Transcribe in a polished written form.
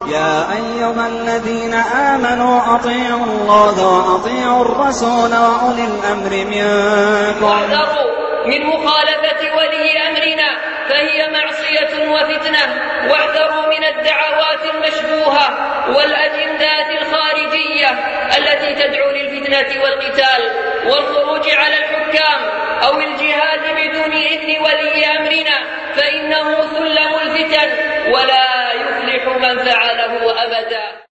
يا أيها الذين آمنوا أطيعوا الله وأطيعوا الرسول وأولي الأمر منكم واحذروا من مخالفة ولي أمرنا فهي معصية وفتنة، واحذروا من الدعوات المشبوهة والأجندات الخارجية التي تدعو للفتنة والقتال والخروج على الحكام أو الجهاد بدون إذن ولي أمرنا، فإنه سلم الفتن ولا يفلح من فعله أبدا.